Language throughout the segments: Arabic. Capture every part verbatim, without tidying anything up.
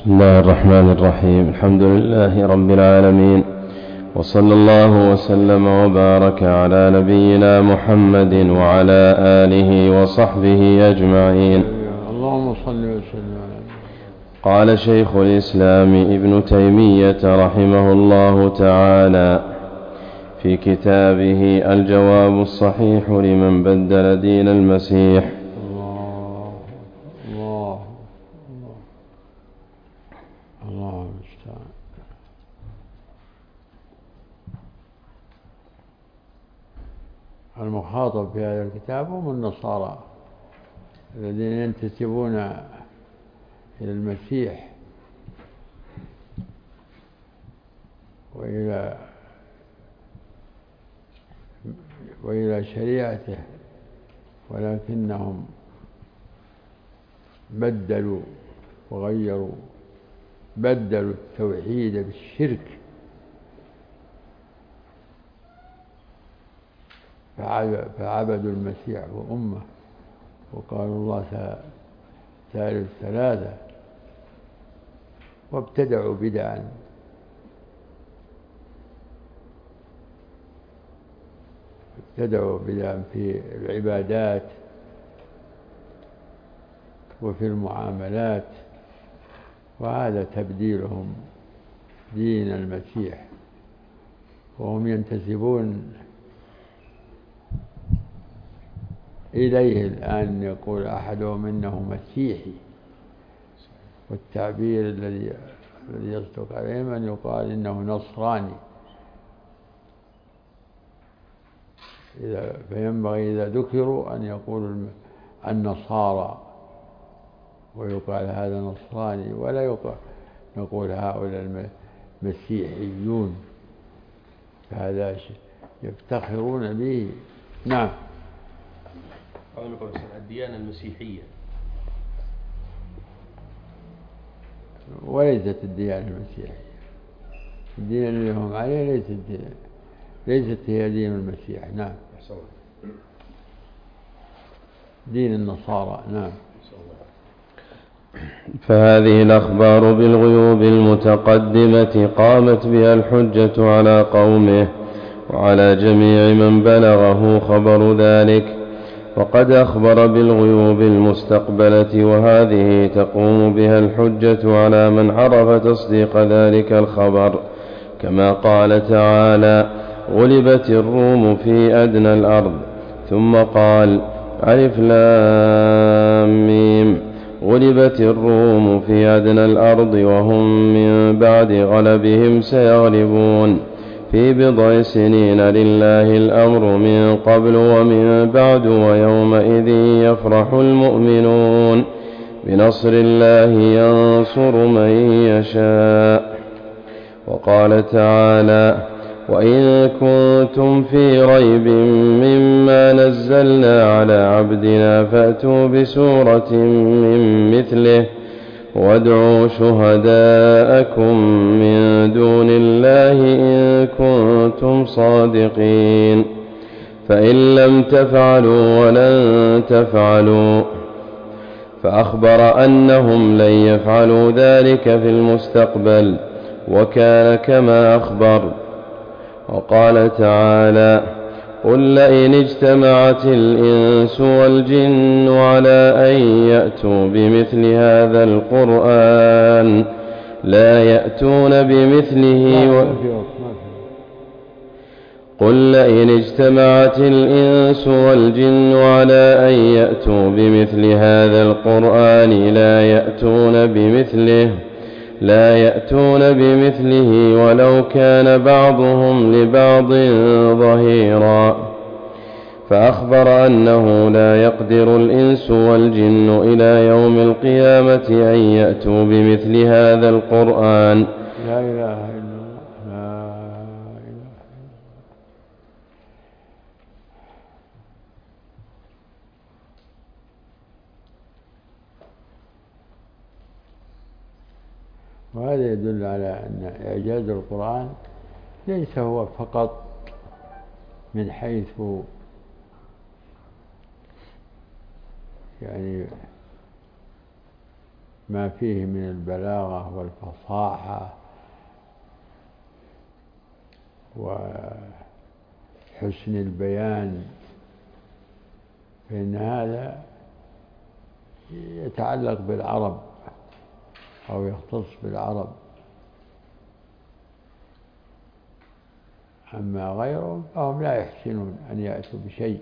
بسم الله الرحمن الرحيم. الحمد لله رب العالمين، وصلى الله وسلم وبارك على نبينا محمد وعلى آله وصحبه أجمعين. اللهم صل وسلم على. قال شيخ الإسلام ابن تيمية رحمه الله تعالى في كتابه الجواب الصحيح لمن بدل دين المسيح: الله الله الله الله المستعان. المخاطب في هذا الكتاب هم النصارى الذين ينتسبون إلى المسيح وإلى وإلى شريعته، ولكنهم بدلوا وغيروا، بدلوا التوحيد بالشرك، فعبدوا المسيح وأمه وقالوا الله ثالث ثلاثة، وابتدعوا بدعا ابتدعوا بدعا في العبادات وفي المعاملات، وهذا تبديلهم دين المسيح، وهم ينتسبون إليه الآن. يقول أحدهم إنه مسيحي، والتعبير الذي الذي يصدق عليهم أن يقال إنه نصراني. إذا فينبغي إذا ذكروا أن يقولوا النصارى ويقال هذا نصراني، ولا يقال نقول هؤلاء المسيحيون، فهذا يفتخرون به. نعم. الديانة المسيحية وليست الديانة المسيحية، الدين اللي هم عليه ليست ليست هي دين المسيح. نعم. دين النصارى. نعم. فهذه الأخبار بالغيوب المتقدمة قامت بها الحجة على قومه وعلى جميع من بلغه خبر ذلك، وقد أخبر بالغيوب المستقبلة، وهذه تقوم بها الحجة على من عرف تصديق ذلك الخبر، كما قال تعالى: غلبت الروم في أدنى الأرض، ثم قال: ألف لام ميم، غلبت الروم في أدنى الأرض وهم من بعد غلبهم سيغلبون في بضع سنين، لله الأمر من قبل ومن بعد، ويومئذ يفرح المؤمنون بنصر الله ينصر من يشاء. وقال تعالى: وإن كنتم في ريب مما نزلنا على عبدنا فأتوا بسورة من مثله وادعوا شهداءكم من دون الله إن كنتم صادقين، فإن لم تفعلوا ولن تفعلوا، فأخبر أنهم لن يفعلوا ذلك في المستقبل، وكان كما أخبر. وقال تعالى: قل لئن اجتمعت الإنس والجن على أن يأتوا بمثل هذا القرآن لا يأتون بمثله و... قل لئن اجتمعت الإنس والجن على أن يأتوا بمثل هذا القرآن لا يأتون بمثله لا يأتون بمثله ولو كان بعضهم لبعض ظهيرا. فأخبر أنه لا يقدر الإنس والجن إلى يوم القيامة أن يأتوا بمثل هذا القرآن. لا إله إلا الله. لا إله إلا الله. وهذا يدل على أن إعجاز القرآن ليس هو فقط من حيث يعني ما فيه من البلاغة والفصاحة وحسن البيان، فإن هذا يتعلق بالعرب أو يختص بالعرب، أما غيرهم فهم لا يحسنون أن يأتوا بشيء.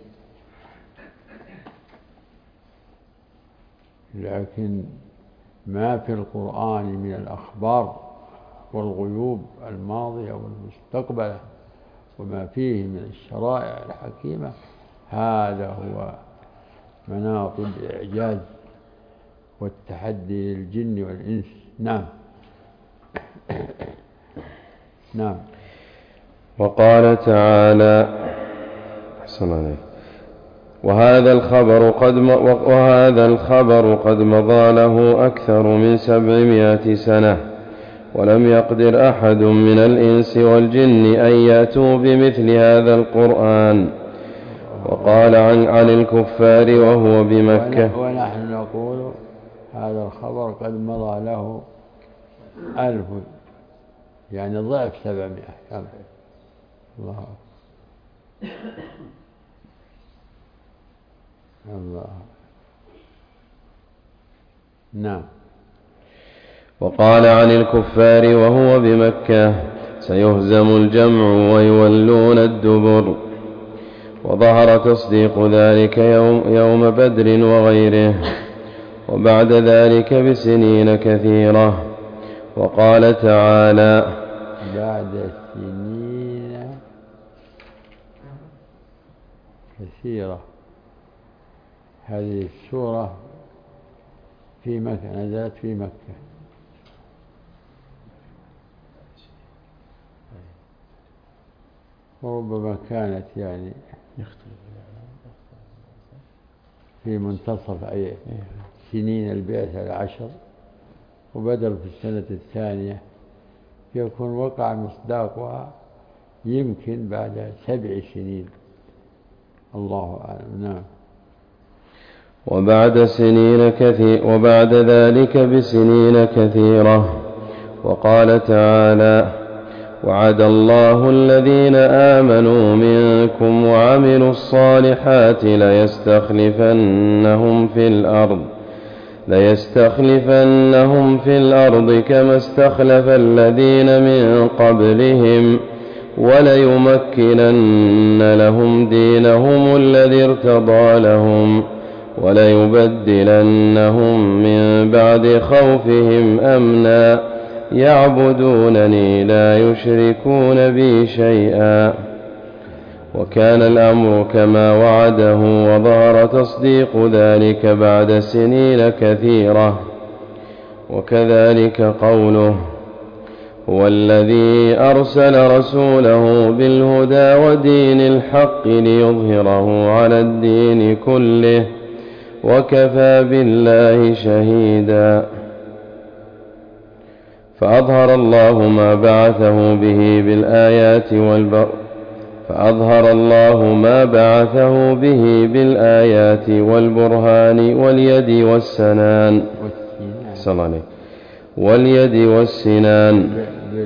لكن ما في القرآن من الأخبار والغيوب الماضية والمستقبلة وما فيه من الشرائع الحكيمة، هذا هو مناط الإعجاز والتحدي للجن والإنس. نعم. نعم. وقال تعالى: أحسن عليك. وهذا الخبر قد وهذا الخبر قد مضى له أكثر من سبعمائة سنة، ولم يقدر أحد من الإنس والجن أن يأتوا بمثل هذا القرآن. وقال عن, عن الكفار وهو بمكة: ونحن نقول هذا الخبر قد مضى له ألف، يعني ضعف سبعمائة. الله الله. نعم. وقال عن الكفار وهو بمكة: سيهزم الجمع ويولون الدبر. وظهر تصديق ذلك يوم, يوم بدر وغيره، وبعد ذلك بسنين كثيرة. وقال تعالى: بعد سنين كثيرة. هذه السورة في مكة، نزلت في مكة. وربما كانت يعني في منتصف أي سنين البعثة العشر، وبدر في السنة الثانية، يكون وقع مصداقها يمكن بعد سبع سنين، الله أعلم. نعم. وبعد سنين كثير وبعد ذلك بسنين كثيرة. وقال تعالى: وعد الله الذين آمنوا منكم وعملوا الصالحات ليستخلفنهم في الأرض ليستخلفنهم في الأرض كما استخلف الذين من قبلهم وليمكنن لهم دينهم الذي ارتضى لهم وليبدلنهم من بعد خوفهم أمنا يعبدونني لا يشركون بي شيئا. وكان الأمر كما وعده، وظهر تصديق ذلك بعد سنين كثيرة. وكذلك قوله: هو الذي أرسل رسوله بالهدى ودين الحق ليظهره على الدين كله وكفى بالله شهيدا. فأظهر الله ما بعثه به بالآيات والبر فأظهر الله ما بعثه به بالآيات والبرهان واليد والسنان والسنان واليد والسنان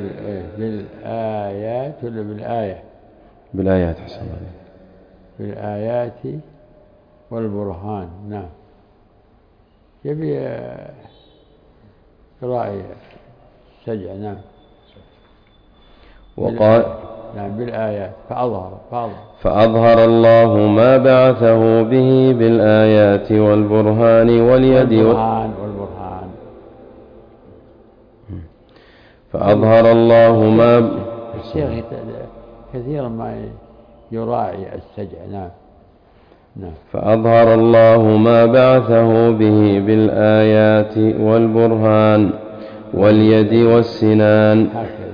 بالآيات ولا بالآية؟ بالآيات حسن الله. بالآيات والبرهان. نعم. يبي قراءة سجع. نعم. وقال: نعم بالآيات. فأظهر فأظهر فأظهر الله ما بعثه به بالآيات والبرهان واليد والبرهان والبرهان فأظهر الله ما الشيخ كثيرا ما يراعي السجع. نعم. نعم. فأظهر الله ما بعثه به بالآيات والبرهان واليد والسنان.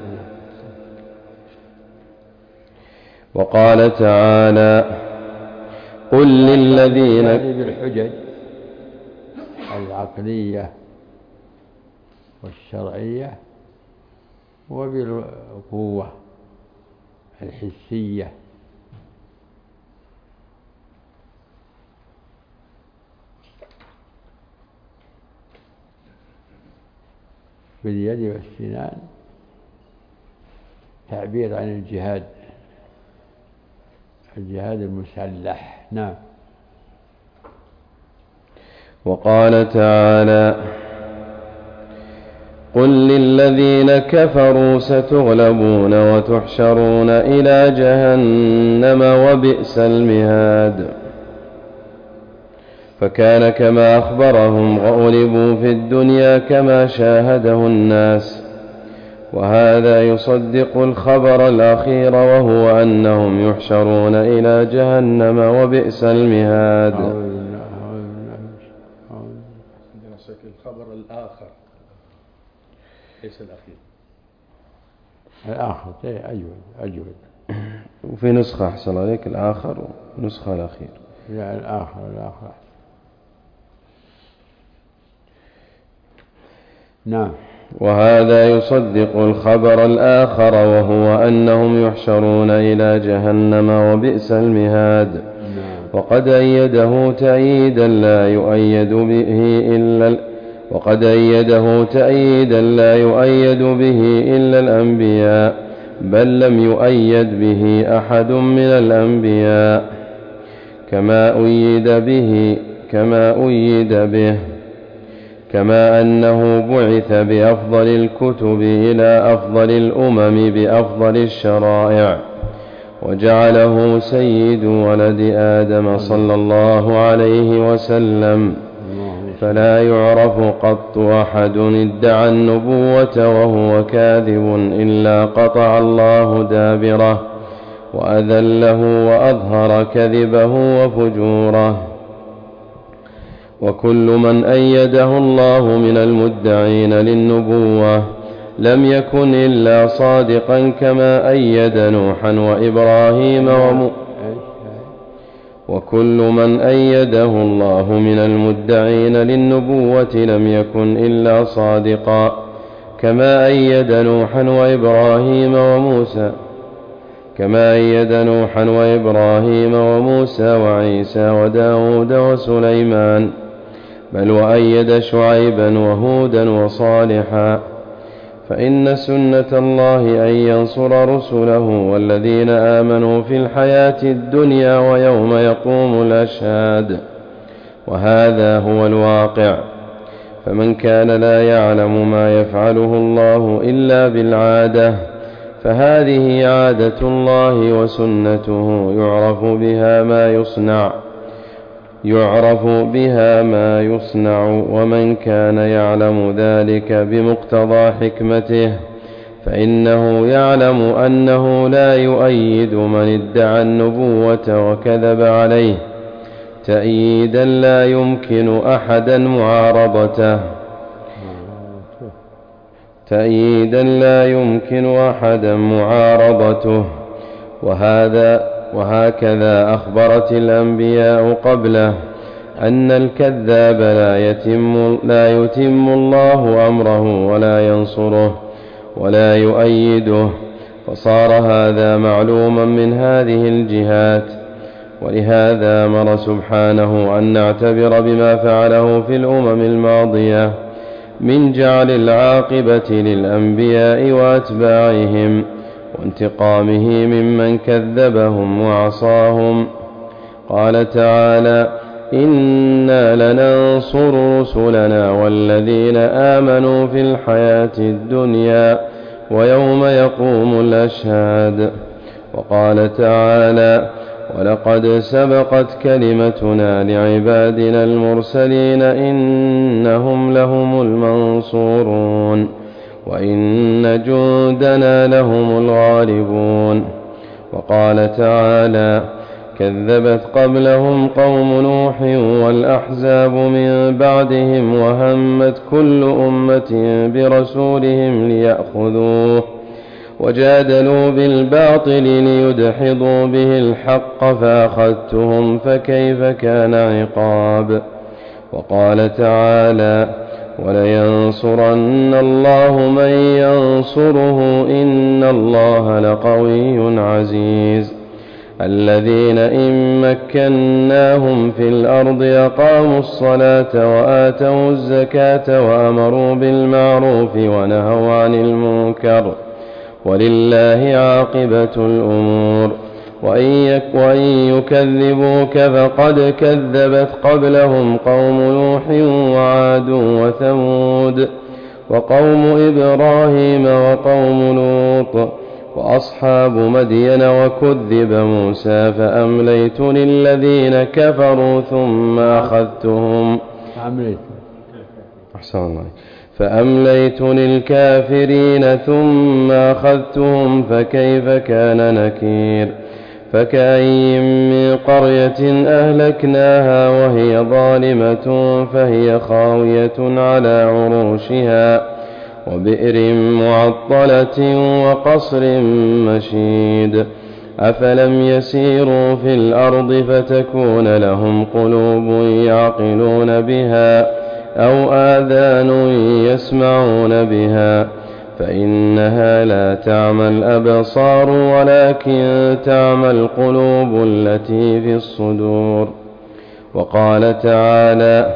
وقال تعالى: قل للذين بالحجج العقلية والشرعية وبالقوة الحسية. باليد والسنان تعبير عن الجهاد، الجهاد المسلح. نعم. وقال تعالى: قل للذين كفروا ستغلبون وتحشرون إلى جهنم وبئس المهاد. فكان كما أخبرهم غلبوا في الدنيا كما شاهده الناس، وهذا يصدق الخبر الأخير وهو أنهم يحشرون إلى جهنم وبئس المهاد. الخبر الآخر ليس الأخير. الآخر أجود أجود. وفي نسخة أحسن عليك الآخر ونسخة الأخير. لا الآخر الآخر. نعم. وهذا يصدق الخبر الآخر وهو أنهم يحشرون إلى جهنم وبئس المهاد. نعم. وقد أيده تأييدا لا يؤيد به إلا وقد أيده تأييدا لا يؤيد به إلا الأنبياء، بل لم يؤيد به أحد من الأنبياء، كما أيد به كما أيد به كما أنه بعث بأفضل الكتب إلى أفضل الأمم بأفضل الشرائع، وجعله سيد ولد آدم صلى الله عليه وسلم، فلا يعرف قط أحد ادعى النبوة وهو كاذب إلا قطع الله دابره وأذله وأظهر كذبه وفجوره. وكل من أيده الله من المدعين للنبوة لم يكن إلا صادقا كما أيد نوحا وإبراهيم وم... وكل من أيده الله من المدعين للنبوة لم يكن إلا صادقا كما أيد نوحا وإبراهيم وموسى كما أيد نوحا وإبراهيم وموسى وعيسى وداود وسليمان، بل وأيد شعيبا وهودا وصالحا. فإن سنة الله أن ينصر رسله والذين آمنوا في الحياة الدنيا ويوم يقوم الأشهاد، وهذا هو الواقع. فمن كان لا يعلم ما يفعله الله إلا بالعادة فهذه عادة الله وسنته يعرف بها ما يصنع يعرف بها ما يصنع ومن كان يعلم ذلك بمقتضى حكمته فإنه يعلم أنه لا يؤيد من ادعى النبوة وكذب عليه تأييدا لا يمكن أحدا معارضته تأييدا لا يمكن أحدا معارضته وهذا وهكذا أخبرت الأنبياء قبله أن الكذاب لا يتم, لا يتم الله أمره ولا ينصره ولا يؤيده، فصار هذا معلوما من هذه الجهات. ولهذا أمر سبحانه أن نعتبر بما فعله في الأمم الماضية من جعل العاقبة للأنبياء وأتباعهم وانتقامه ممن كذبهم وعصاهم. قال تعالى: إنا لننصر رسلنا والذين آمنوا في الحياة الدنيا ويوم يقوم الأشهاد. وقال تعالى: ولقد سبقت كلمتنا لعبادنا المرسلين إنهم لهم المنصورون وإن جندنا لهم الغالبون. وقال تعالى: كذبت قبلهم قوم نوح والأحزاب من بعدهم وهمت كل أمة برسولهم ليأخذوه وجادلوا بالباطل ليدحضوا به الحق فأخذتهم فكيف كان عقاب. وقال تعالى: ولينصرن الله من ينصره إن الله لقوي عزيز. الذين إن مكناهم في الأرض أقاموا الصلاة وآتوا الزكاة وأمروا بالمعروف ونهوا عن المنكر ولله عاقبة الأمور. وإن يكذبوك فقد كذبت قبلهم قوم نوح وعاد وثمود وقوم إبراهيم وقوم لوط وأصحاب مدين وكذب موسى فأمليت للذين كفروا ثم أخذتهم أحسن الله فأمليت للكافرين ثم أخذتهم فكيف كان نكير. فكأين من قرية أهلكناها وهي ظالمة فهي خاوية على عروشها وبئر معطلة وقصر مشيد. أفلم يسيروا في الأرض فتكون لهم قلوب يعقلون بها أو آذان يسمعون بها فإنها لا تعمى الأبصار ولكن تعمى القلوب التي في الصدور. وقال تعالى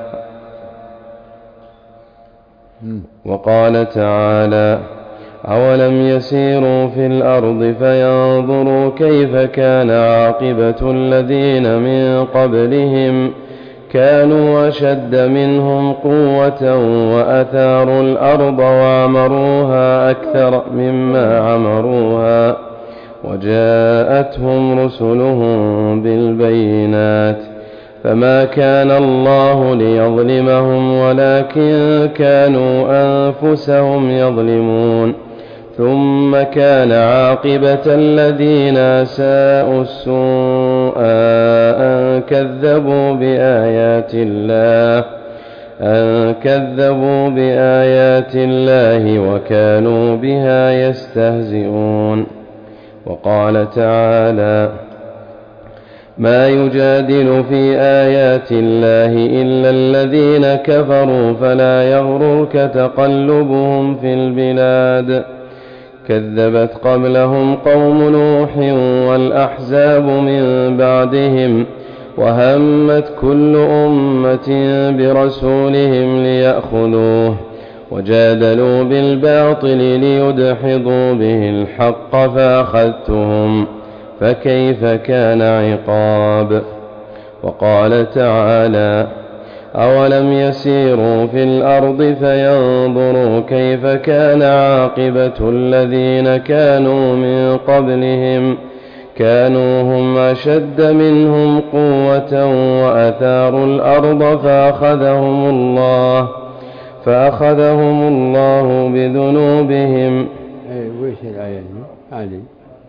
وقال تعالى أولم يسيروا في الأرض فينظروا كيف كان عاقبة الذين من قبلهم كانوا أشد منهم قوة وأثاروا الأرض وعمروها أكثر مما عمروها وجاءتهم رسلهم بالبينات فما كان الله ليظلمهم ولكن كانوا أنفسهم يظلمون. ثم كان عاقبة الذين أساءوا السوء أن كذبوا بآيات الله أن كذبوا بآيات الله وكانوا بها يستهزئون. وقال تعالى ما يجادل في آيات الله إلا الذين كفروا فلا يغررك تقلبهم في البلاد كذبت قبلهم قوم نوح والأحزاب من بعدهم وهمت كل أمة برسولهم ليأخذوه وجادلوا بالباطل ليدحضوا به الحق فأخذتهم فكيف كان عقاب. وقال تعالى أولم يسيروا في الأرض فينظروا كيف كان عاقبة الذين كانوا من قبلهم كانوا هم أشد منهم قوة وأثاروا الأرض فأخذهم الله فأخذهم الله بذنوبهم. ويش الآية دي؟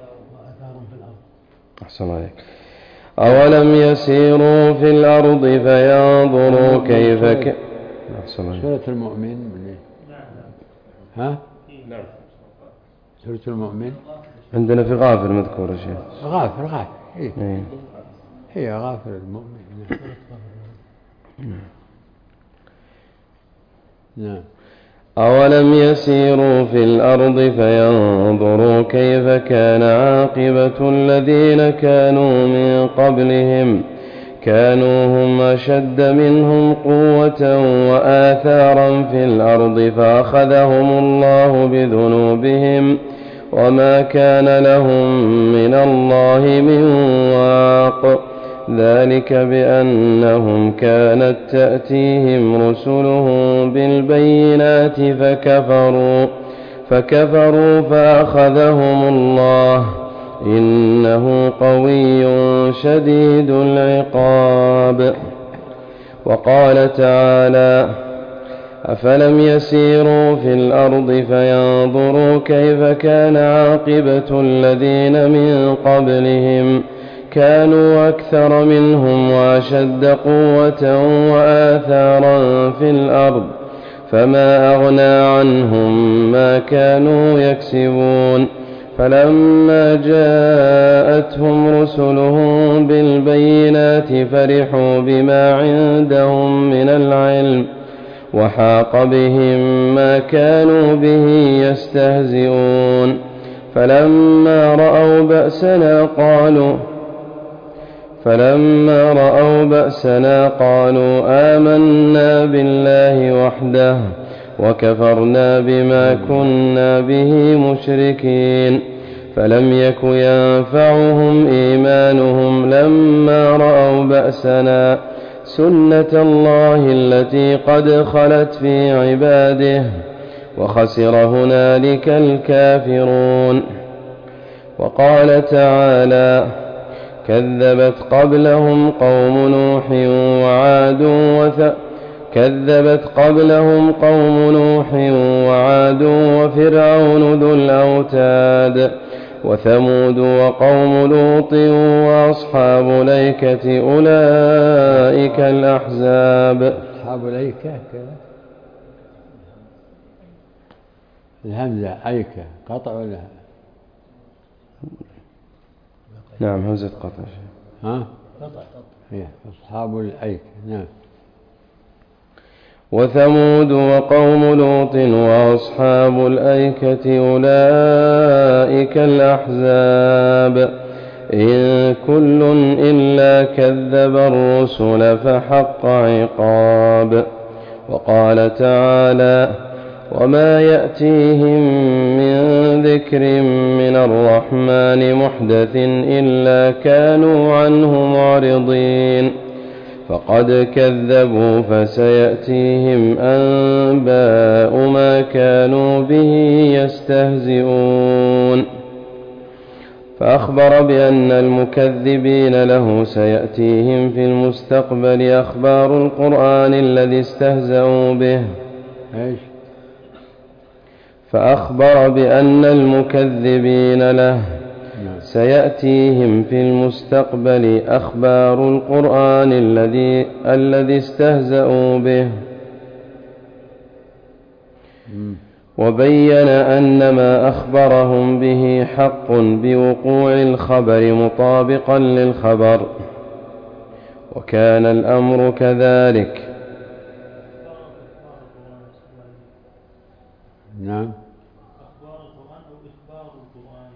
أحسن عليك. أولم يسيروا في الأرض فينظروا كيف ك... سورة المؤمن ها؟ نعم سورة المؤمن عندنا في غافر مذكور شيء غافر غافر إيه؟ إيه؟ هي غافر المؤمن. نعم. أولم يسيروا في الأرض فينظروا كيف كان عاقبة الذين كانوا من قبلهم كانوا هم أشد منهم قوة وآثارا في الأرض فأخذهم الله بذنوبهم وما كان لهم من الله من واق ذلك بأنهم كانت تأتيهم رسلهم بالبينات فكفروا فكفروا فأخذهم الله إنه قوي شديد العقاب. وقال تعالى أفلم يسيروا في الأرض فينظروا كيف كان عاقبة الذين من قبلهم كانوا أكثر منهم وأشد قوة وآثارا في الأرض فما أغنى عنهم ما كانوا يكسبون فلما جاءتهم رسلهم بالبينات فرحوا بما عندهم من العلم وحاق بهم ما كانوا به يستهزئون فلما رأوا بأسنا قالوا فلما رأوا بأسنا قالوا آمنا بالله وحده وكفرنا بما كنا به مشركين. فلم يك ينفعهم إيمانهم لما رأوا بأسنا سنة الله التي قد خلت في عباده وخسر هنالك الكافرون. وقال تعالى كذبت قبلهم قوم نوح وعاد وث كذبت قبلهم قوم نوح وعاد وفرعون ذو الأوتاد وثمود وقوم لوط وأصحاب الأيكة أولئك الأحزاب. أصحاب الأيكة كذا الهمزة أيكة قطع ولا نعم همزة قطع. ها قطع قطع أصحاب الأيكة. نعم. وثمود وقوم لوط وأصحاب الأيكة أولئك الأحزاب إن كل إلا كذب الرسل فحق عقاب. وقال تعالى وما يأتيهم من ذكر من الرحمن محدث إلا كانوا عنه معرضين. فقد كذبوا فسيأتيهم أنباء ما كانوا به يستهزئون. فأخبر بأن المكذبين له سيأتيهم في المستقبل أخبار القرآن الذي استهزأوا به. إيش؟ فأخبر بأن المكذبين له سيأتيهم في المستقبل أخبار القرآن الذي الذي استهزأوا به. وبين أن ما أخبرهم به حق بوقوع الخبر مطابقا للخبر وكان الأمر كذلك. نعم. أخبار القرآن أو إخبار القرآن؟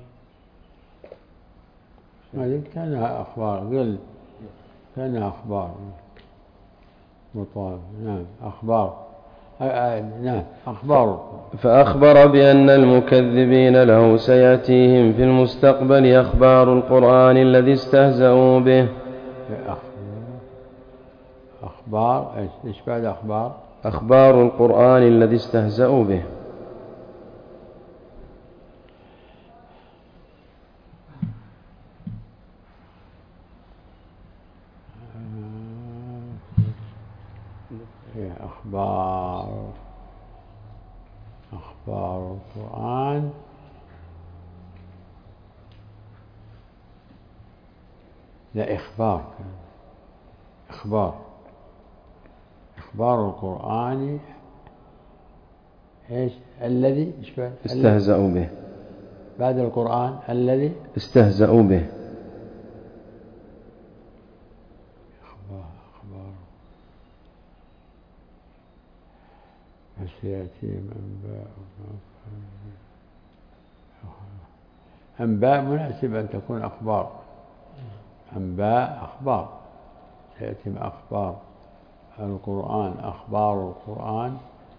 هذه كانها أخبار قل كانها أخبار مطابق. نعم أخبار. نعم أخبار. فأخبر بأن المكذبين له سيأتيهم في المستقبل أخبار القرآن الذي استهزأوا به. أخبار إيش بعد أخبار؟ أخبار القرآن الذي استهزأوا به. أخبار أخبار القرآن لا إخبار إخبار إخبار القرآن إيش الذي استهزأوا به بعد القرآن الذي استهزأوا به. سيأتيهم أنباء أنباء مناسب أن تكون أخبار. أنباء أخبار سيأتيهم أخبار القرآن أخبار القرآن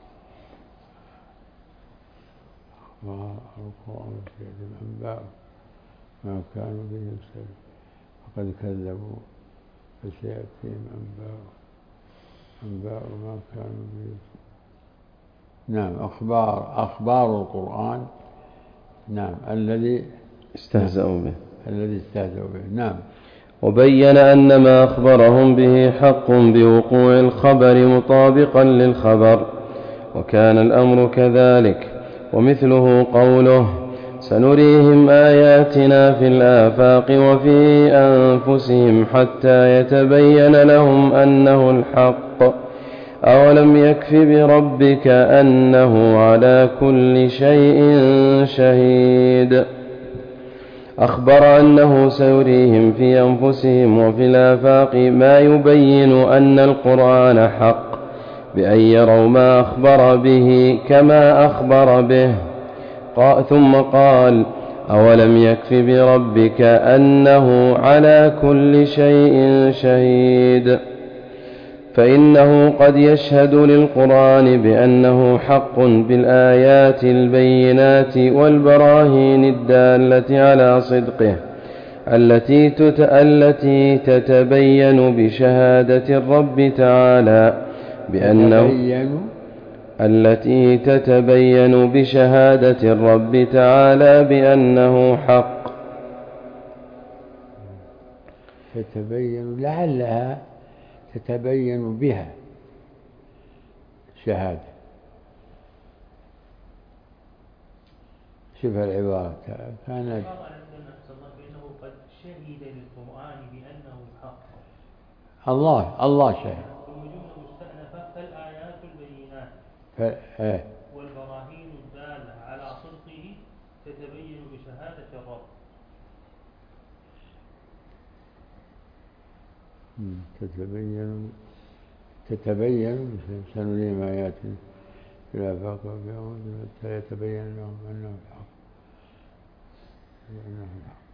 أخبار القرآن سيأتيهم أنباء ما كانوا به يستهزئون فقد كذبوا فسيأتيهم أنباء أنباء ما كانوا به يستهزئون. نعم أخبار أخبار القرآن. نعم الذي استهزأوا به الذي استهزأوا به. نعم. وبين أن ما أخبرهم به حق بوقوع الخبر مطابقا للخبر وكان الأمر كذلك. ومثله قوله سنريهم آياتنا في الآفاق وفي أنفسهم حتى يتبين لهم أنه الحق أولم يكف بربك أنه على كل شيء شهيد. أخبر أنه سيريهم في أنفسهم وفي الآفاق ما يبين أن القرآن حق بأن يروا ما أخبر به كما أخبر به. ثم قال أولم يكف بربك أنه على كل شيء شهيد. فإنه قد يشهد للقرآن بأنه حق بالآيات البينات والبراهين الدالة على صدقه التي التي تتبين بشهادة الرب تعالى بأنه التي تتبين بشهادة الرب تعالى بأنه حق. تتبين لعلها تتبين بها شهادة. شوف العبارة كانت فإنه قد شهد للقرآن بأنه حق. الله الله شهد. والجملة مستأنفة فالآيات البينات ف... آه. والبراهين الدالة على صدقه تتبين بشهادة الرب. تتبين تتبين سنريهم آياتنا في الآفاق وفي أنفسهم حتى يتبين لهم أنه الحق. أنه الحق.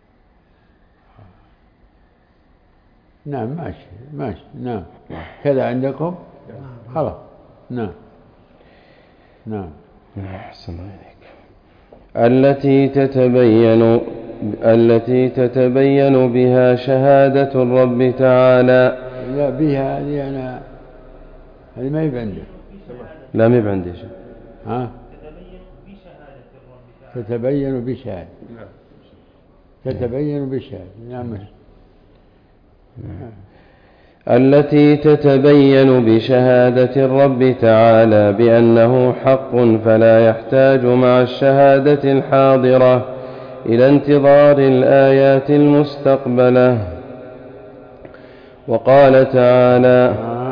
نعم ماشي ماشي نعم كذا عندكم خلاص نعم نعم أحسن عليك. التي تتبين التي تتبين بها شهادة الرب تعالى. لا بها هذه أنا هذه ما يبقى عندي. لا ما يبقى عندي شيء. ها تتبين بشهادة الرب تعالى. تتبين بشهادة تتبين بشهادة نعم. التي تتبين بشهادة الرب تعالى بأنه حق فلا يحتاج مع الشهادة الحاضرة إلى انتظار الآيات المستقبلة. وقال تعالى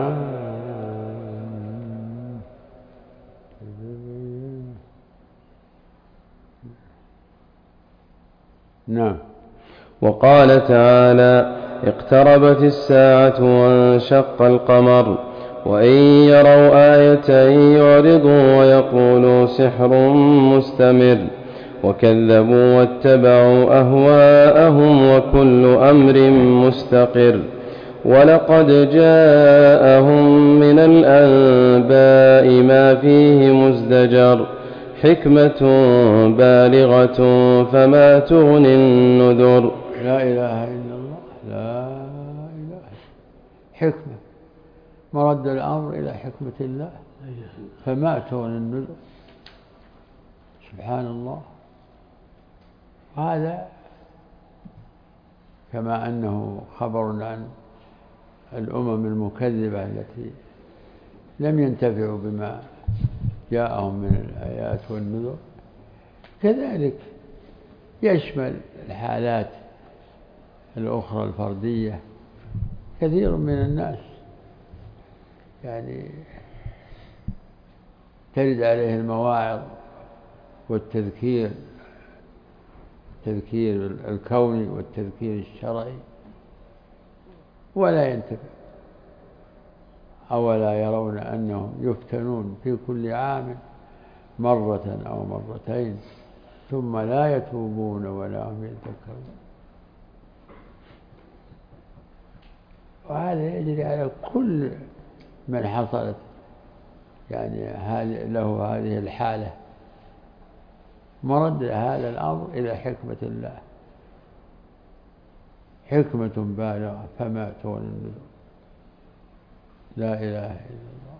نعم وقال تعالى اقتربت الساعة وانشق القمر وإن يروا آية يعرضوا ويقولوا سحر مستمر وكذبوا واتبعوا أهواءهم وكل أمر مستقر. ولقد جاءهم من الأنباء ما فيه مزدجر حكمة بالغة فما تغني النذر. لا إله إلا الله لا إله حكمة مرد الأمر إلى حكمة الله فما تغني النذر. سبحان الله. هذا كما أنه خبر عن الأمم المكذبة التي لم ينتفعوا بما جاءهم من الآيات والنذر كذلك يشمل الحالات الأخرى الفردية. كثير من الناس يعني ترد عليه المواعظ والتذكير التذكير الكوني والتذكير الشرعي ولا ينتفع. أولا يرون أنهم يفتنون في كل عام مرة أو مرتين ثم لا يتوبون ولا هم يذكرون. وهذا يجري على كل من حصلت يعني له هذه الحالة. مرد هذا الأمر إلى حكمة الله حكمة بالغة فما تغني النذر. لا إله إلا الله.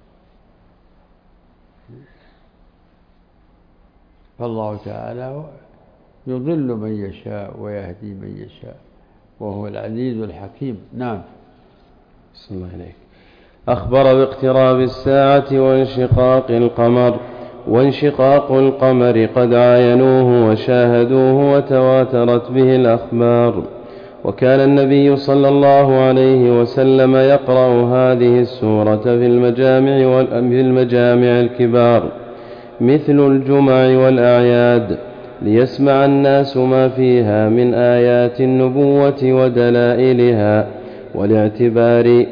فالله تعالى يضل من يشاء ويهدي من يشاء وهو العزيز الحكيم. نعم. صلى الله عليك. أخبر باقتراب الساعة وانشقاق القمر وانشقاق القمر قد عاينوه وشاهدوه وتواترت به الأخبار. وكان النبي صلى الله عليه وسلم يقرأ هذه السورة في المجامع في المجامع الكبار مثل الجمع والأعياد ليسمع الناس ما فيها من آيات النبوة ودلائلها والاعتبار,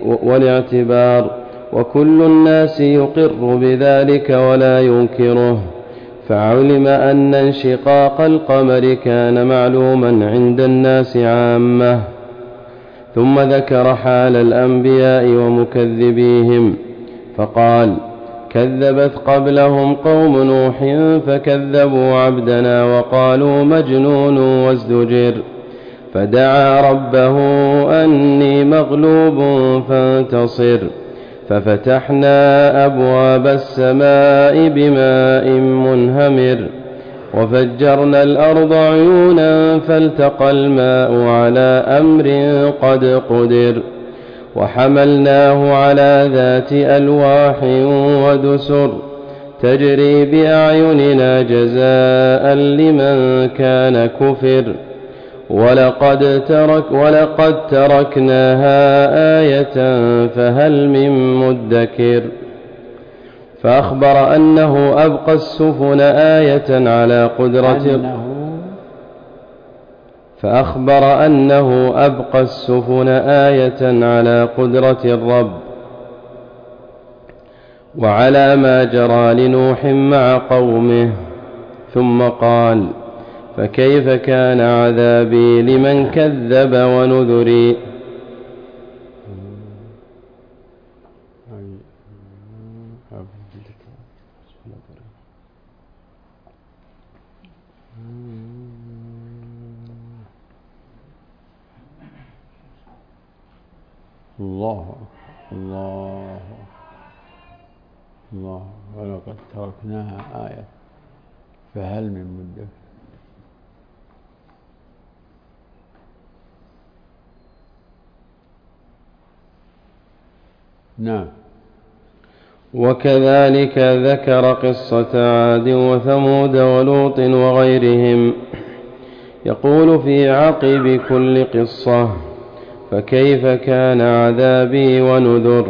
والاعتبار وكل الناس يقر بذلك ولا ينكره. فعلم أن انشقاق القمر كان معلوما عند الناس عامة. ثم ذكر حال الأنبياء ومكذبيهم فقال: كذبت قبلهم قوم نوح فكذبوا عبدنا وقالوا مجنون وازدجر، فدعا ربه أني مغلوب فانتصر، ففتحنا أبواب السماء بماء منهمر وفجرنا الأرض عيونا فالتقى الماء على أمر قد قدر، وحملناه على ذات ألواح ودسر تجري بأعيننا جزاء لمن كان كفر، ولقد, ترك ولقد تركناها آية فهل من مدكر. فأخبر أنه أبقى السفن آية على قدرة فأخبر أنه أبقى السفن آية على قدرة الرب وعلى ما جرى لنوح مع قومه. ثم قال: فكيف كان عذابي لمن كذب ونذري. الله الله الله ولقد تركناها آية فهل من مدكر. نعم. وكذلك ذكر قصة عاد وثمود ولوط وغيرهم، يقول في عقب كل قصة: فكيف كان عذابي ونذر.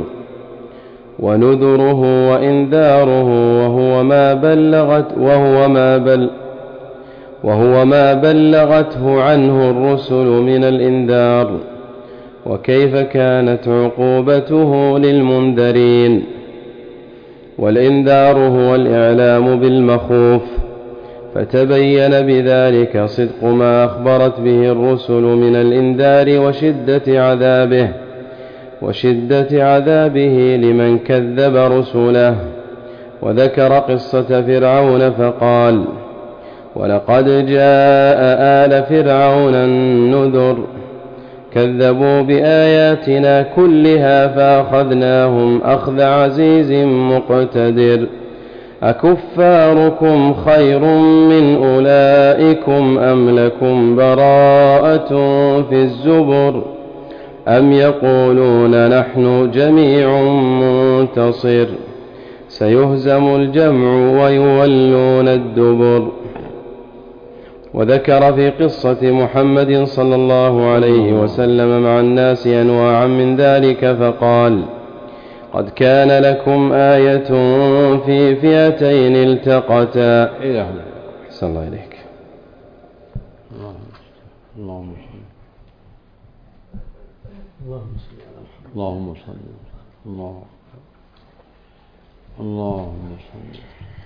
ونذره وإنذاره وهو ما بلغت وهو ما بل وهو ما بلغته عنه الرسل من الإنذار. وكيف كانت عقوبته للمنذرين. والإنذار هو الإعلام بالمخوف، فتبين بذلك صدق ما أخبرت به الرسل من الإنذار وشدة عذابه وشدة عذابه لمن كذب رسله. وذكر قصة فرعون فقال: ولقد جاء آل فرعون النذر، كذبوا بآياتنا كلها فأخذناهم أخذ عزيز مقتدر. أكفاركم خير من أولئكم أم لكم براءة في الزبر أم يقولون نحن جميع منتصر سيهزم الجمع ويولون الدبر. وذكر في قصة محمد صلى الله عليه وسلم مع الناس أنواعا من ذلك فقال: قد كان لكم آية في فئتين التقتا. أحسن الله إليك. اللهم صل اللهم صل اللهم صل